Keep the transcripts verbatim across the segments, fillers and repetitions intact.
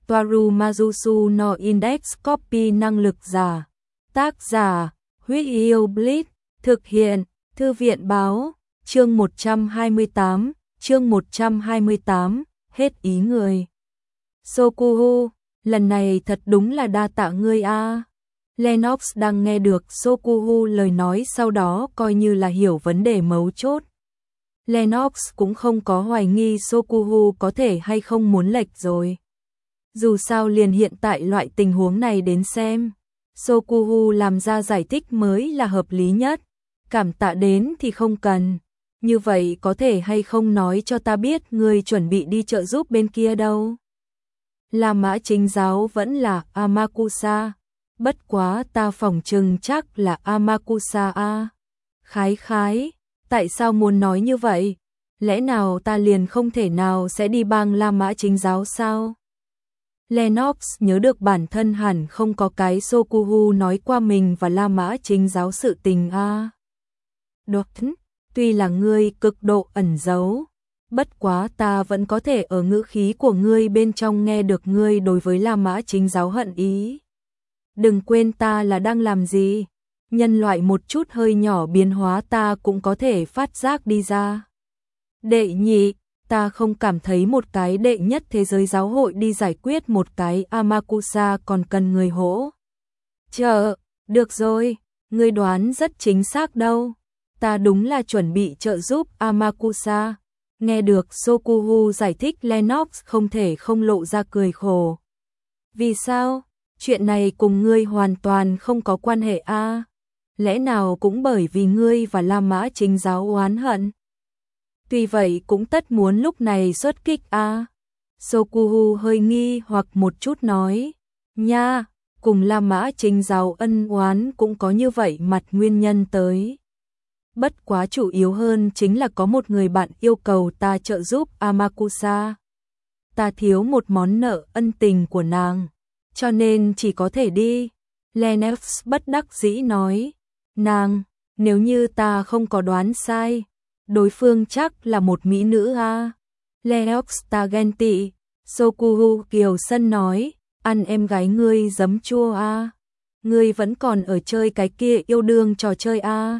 Toaru Mazusu no Index Copy năng lực giả. Tác giả, Huyết Yêu Blitz, thực hiện, Thư viện báo, chương một trăm hai mươi tám, chương một trăm hai mươi tám, hết ý người. Sokuhu, lần này thật đúng là đa tạ ngươi a. Lennox đang nghe được Sokuhu lời nói sau đó coi như là hiểu vấn đề mấu chốt. Lennox cũng không có hoài nghi Sokuhu có thể hay không muốn lệch rồi. Dù sao liền hiện tại loại tình huống này đến xem, Sokuhu làm ra giải thích mới là hợp lý nhất. Cảm tạ đến thì không cần. Như vậy có thể hay không nói cho ta biết ngươi chuẩn bị đi trợ giúp bên kia đâu? La Mã chính giáo vẫn là Amakusa. Bất quá ta phỏng chừng chắc là Amakusa a. Khái khái, tại sao muốn nói như vậy? Lẽ nào ta liền không thể nào sẽ đi bang La Mã chính giáo sao? Lennox nhớ được bản thân hẳn không có cái Sokuhu nói qua mình và La Mã chính giáo sự tình a. Đột, tuy là ngươi cực độ ẩn giấu, bất quá ta vẫn có thể ở ngữ khí của ngươi bên trong nghe được ngươi đối với La Mã chính giáo hận ý. Đừng quên ta là đang làm gì, nhân loại một chút hơi nhỏ biến hóa ta cũng có thể phát giác đi ra. Đệ nhị, ta không cảm thấy một cái đệ nhất thế giới giáo hội đi giải quyết một cái Amakusa còn cần người hỗ. Chờ, được rồi, ngươi đoán rất chính xác đâu. Ta đúng là chuẩn bị trợ giúp Amakusa. Nghe được Sokuhu giải thích Lennox không thể không lộ ra cười khổ. Vì sao? Chuyện này cùng ngươi hoàn toàn không có quan hệ a. À? Lẽ nào cũng bởi vì ngươi và La Mã chính giáo oán hận? Tuy vậy cũng tất muốn lúc này xuất kích a. À? Sokuhu hơi nghi hoặc một chút nói. Nha, cùng La Mã chính giáo ân oán cũng có như vậy mặt nguyên nhân tới. Bất quá chủ yếu hơn chính là có một người bạn yêu cầu ta trợ giúp Amakusa. Ta thiếu một món nợ ân tình của nàng, cho nên chỉ có thể đi. Lennox bất đắc dĩ nói. Nàng, nếu như ta không có đoán sai, đối phương chắc là một mỹ nữ a. Lennox ta ghen tị. Sokuhu kiều sân nói, ăn em gái ngươi giấm chua a. Ngươi vẫn còn ở chơi cái kia yêu đương trò chơi a.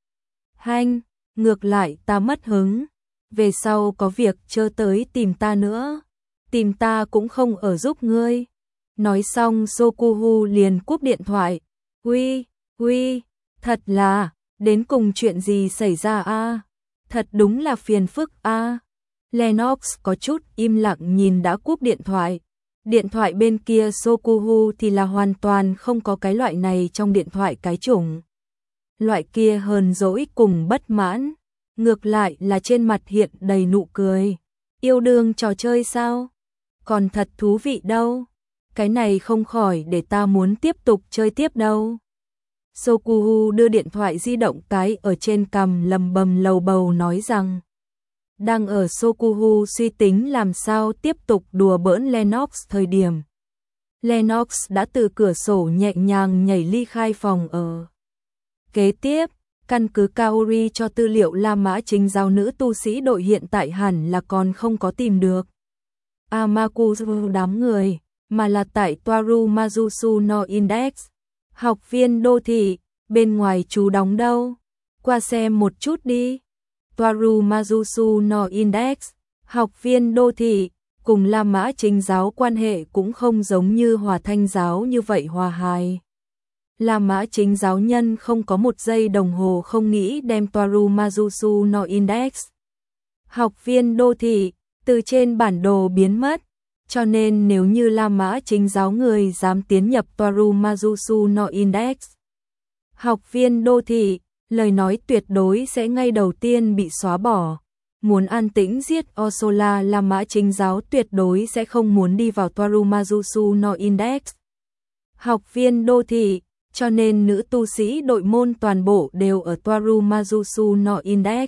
Hanh, ngược lại ta mất hứng, về sau có việc chớ tới tìm ta nữa, tìm ta cũng không ở giúp ngươi. Nói xong Sokuhu liền cúp điện thoại. Uy, uy, thật là, đến cùng chuyện gì xảy ra a? Thật đúng là phiền phức a. Lennox có chút im lặng nhìn đã cúp điện thoại. Điện thoại bên kia Sokuhu thì là hoàn toàn không có cái loại này trong điện thoại cái chủng. Loại kia hờn dỗi cùng bất mãn, ngược lại là trên mặt hiện đầy nụ cười. Yêu đương trò chơi sao? Còn thật thú vị đâu. Cái này không khỏi để ta muốn tiếp tục chơi tiếp đâu. Sokuhu đưa điện thoại di động cái ở trên cằm lầm bầm lầu bầu nói rằng. Đang ở Sokuhu suy tính làm sao tiếp tục đùa bỡn Lennox thời điểm. Lennox đã từ cửa sổ nhẹ nhàng nhảy ly khai phòng ở. Kế tiếp, căn cứ Kaori cho tư liệu La Mã chính giáo nữ tu sĩ đội hiện tại hẳn là còn không có tìm được Amakusa đám người, mà là tại Toaru Mazusu no Index. Học viên đô thị, bên ngoài chú đóng đâu? Qua xem một chút đi. Toaru Mazusu no Index, học viên đô thị, cùng La Mã chính giáo quan hệ cũng không giống như Hòa Thanh giáo như vậy hòa hài. La Mã chính giáo nhân không có một giây đồng hồ không nghĩ đem Toaru Mazusu no Index. Học viên đô thị, từ trên bản đồ biến mất, cho nên nếu như La Mã chính giáo người dám tiến nhập Toaru Mazusu no Index. Học viên đô thị, lời nói tuyệt đối sẽ ngay đầu tiên bị xóa bỏ. Muốn an tĩnh giết Osola La Mã chính giáo tuyệt đối sẽ không muốn đi vào Toaru Mazusu no Index. Học viên đô thị, cho nên nữ tu sĩ đội môn toàn bộ đều ở Toaru Mazusu no Index.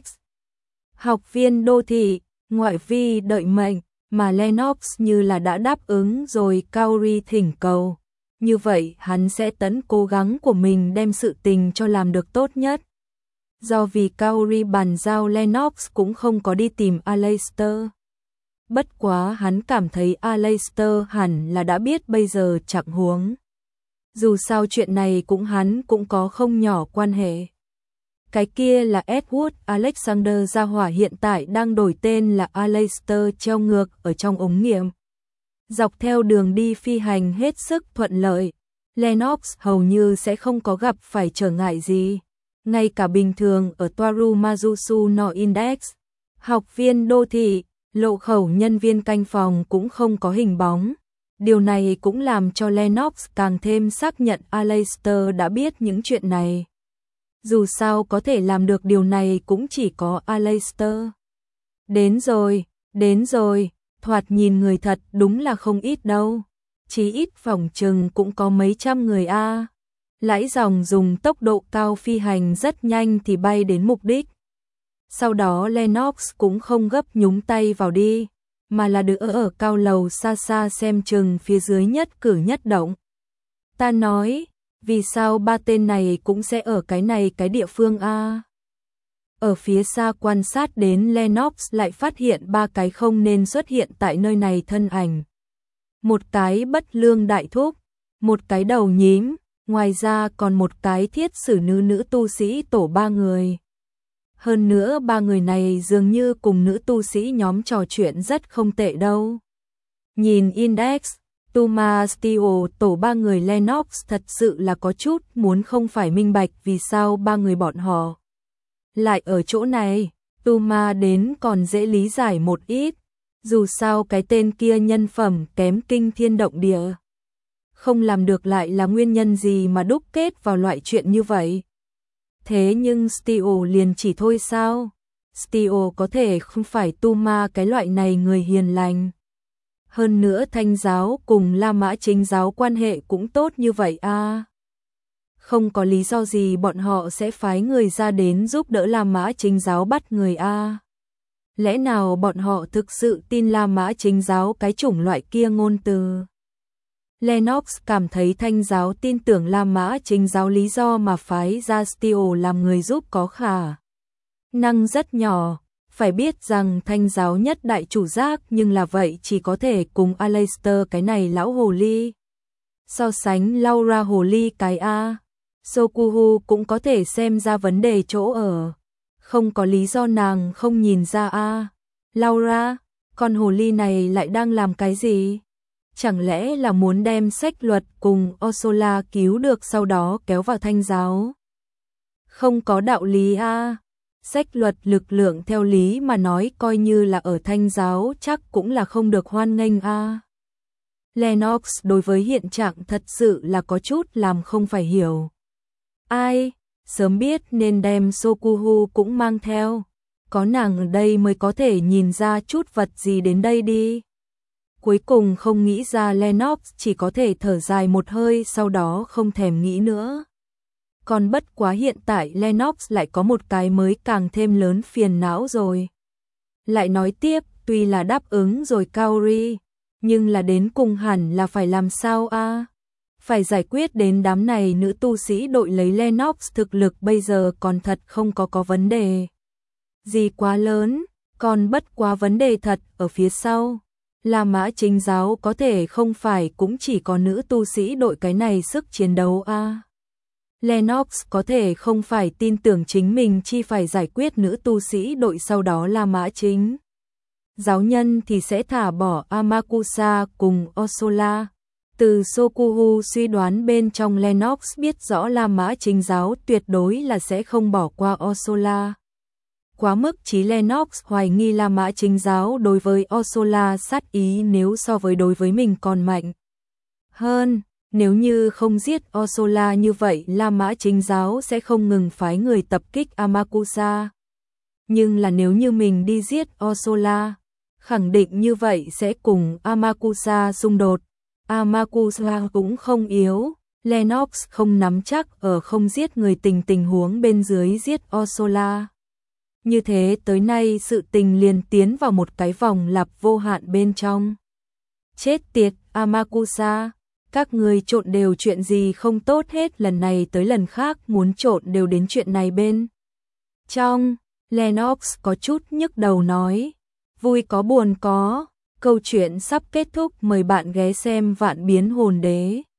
Học viên đô thị, ngoại vi đợi mệnh, mà Lennox như là đã đáp ứng rồi Kaori thỉnh cầu. Như vậy hắn sẽ tận cố gắng của mình đem sự tình cho làm được tốt nhất. Do vì Kaori bàn giao Lennox cũng không có đi tìm Aleister. Bất quá hắn cảm thấy Aleister hẳn là đã biết bây giờ trạng huống. Dù sao chuyện này cũng hắn cũng có không nhỏ quan hệ. Cái kia là Edward Alexander gia hỏa hiện tại đang đổi tên là Aleister treo ngược ở trong ống nghiệm. Dọc theo đường đi phi hành hết sức thuận lợi, Lennox hầu như sẽ không có gặp phải trở ngại gì. Ngay cả bình thường ở Toaru Mazusu no Index, học viên đô thị, lộ khẩu nhân viên canh phòng cũng không có hình bóng. Điều này cũng làm cho Lennox càng thêm xác nhận Aleister đã biết những chuyện này. Dù sao có thể làm được điều này cũng chỉ có Aleister. Đến rồi, đến rồi, thoạt nhìn người thật đúng là không ít đâu. Chí ít phòng trừng cũng có mấy trăm người a. À. Lãi dòng dùng tốc độ cao phi hành rất nhanh thì bay đến mục đích. Sau đó Lennox cũng không gấp nhúng tay vào đi, mà là đứng ở cao lầu xa xa xem chừng phía dưới nhất cử nhất động. Ta nói, vì sao ba tên này cũng sẽ ở cái này cái địa phương a? Ở phía xa quan sát đến Lennox lại phát hiện ba cái không nên xuất hiện tại nơi này thân ảnh. Một cái bất lương đại thúc, một cái đầu nhím, ngoài ra còn một cái thiết sử nữ nữ tu sĩ tổ ba người. Hơn nữa ba người này dường như cùng nữ tu sĩ nhóm trò chuyện rất không tệ đâu. Nhìn Index, Tuma Steel tổ ba người Lennox thật sự là có chút muốn không phải minh bạch vì sao ba người bọn họ lại ở chỗ này. Tuma đến còn dễ lý giải một ít, dù sao cái tên kia nhân phẩm kém kinh thiên động địa. Không làm được lại là nguyên nhân gì mà đúc kết vào loại chuyện như vậy. Thế nhưng Steel liền chỉ thôi sao? Steel có thể không phải Tuma cái loại này người hiền lành. Hơn nữa Thanh giáo cùng La Mã Chính giáo quan hệ cũng tốt như vậy a. À. Không có lý do gì bọn họ sẽ phái người ra đến giúp đỡ La Mã Chính giáo bắt người a. À. Lẽ nào bọn họ thực sự tin La Mã Chính giáo cái chủng loại kia ngôn từ? Lennox cảm thấy Thanh giáo tin tưởng La Mã Chính giáo lý do mà phái ra Steel làm người giúp có khả năng rất nhỏ. Phải biết rằng Thanh giáo nhất đại chủ giác nhưng là vậy chỉ có thể cùng Aleister cái này lão hồ ly. So sánh Laura hồ ly cái A, Sokuhu cũng có thể xem ra vấn đề chỗ ở. Không có lý do nàng không nhìn ra A. Laura, con hồ ly này lại đang làm cái gì? Chẳng lẽ là muốn đem sách luật cùng Ursula cứu được sau đó kéo vào Thanh giáo? Không có đạo lý A. Sách luật lực lượng theo lý mà nói coi như là ở Thanh giáo chắc cũng là không được hoan nghênh a. Lennox đối với hiện trạng thật sự là có chút làm không phải hiểu. Ai, sớm biết nên đem Sokuhu cũng mang theo. Có nàng ở đây mới có thể nhìn ra chút vật gì đến đây đi. Cuối cùng không nghĩ ra Lennox chỉ có thể thở dài một hơi sau đó không thèm nghĩ nữa. Còn bất quá hiện tại Lennox lại có một cái mới càng thêm lớn phiền não rồi. Lại nói tiếp, tuy là đáp ứng rồi Kaori, nhưng là đến cùng hẳn là phải làm sao a? À? Phải giải quyết đến đám này nữ tu sĩ đội lấy Lennox thực lực bây giờ còn thật không có có vấn đề gì quá lớn, còn bất quá vấn đề thật ở phía sau. La Mã Chính giáo có thể không phải cũng chỉ có nữ tu sĩ đội cái này sức chiến đấu a. À? Lennox có thể không phải tin tưởng chính mình chi phải giải quyết nữ tu sĩ đội sau đó La Mã Chính giáo nhân thì sẽ thả bỏ Amakusa cùng Ursula. Từ Sokuhu suy đoán bên trong Lennox biết rõ La Mã Chính giáo tuyệt đối là sẽ không bỏ qua Ursula. Quá mức chí Lennox hoài nghi La Mã Chính giáo đối với Ursula sát ý nếu so với đối với mình còn mạnh hơn. Nếu như không giết Ursula như vậy La Mã Chính giáo sẽ không ngừng phái người tập kích Amakusa. Nhưng là nếu như mình đi giết Ursula, khẳng định như vậy sẽ cùng Amakusa xung đột. Amakusa cũng không yếu, Lennox không nắm chắc ở không giết người tình tình huống bên dưới giết Ursula. Như thế tới nay sự tình liền tiến vào một cái vòng lặp vô hạn bên trong. Chết tiệt, Amakusa! Các người trộn đều chuyện gì không tốt hết, lần này tới lần khác muốn trộn đều đến chuyện này bên trong. Lennox có chút nhức đầu nói, vui có buồn có, Câu chuyện sắp kết thúc, mời bạn ghé xem Vạn Biến Hồn Đế.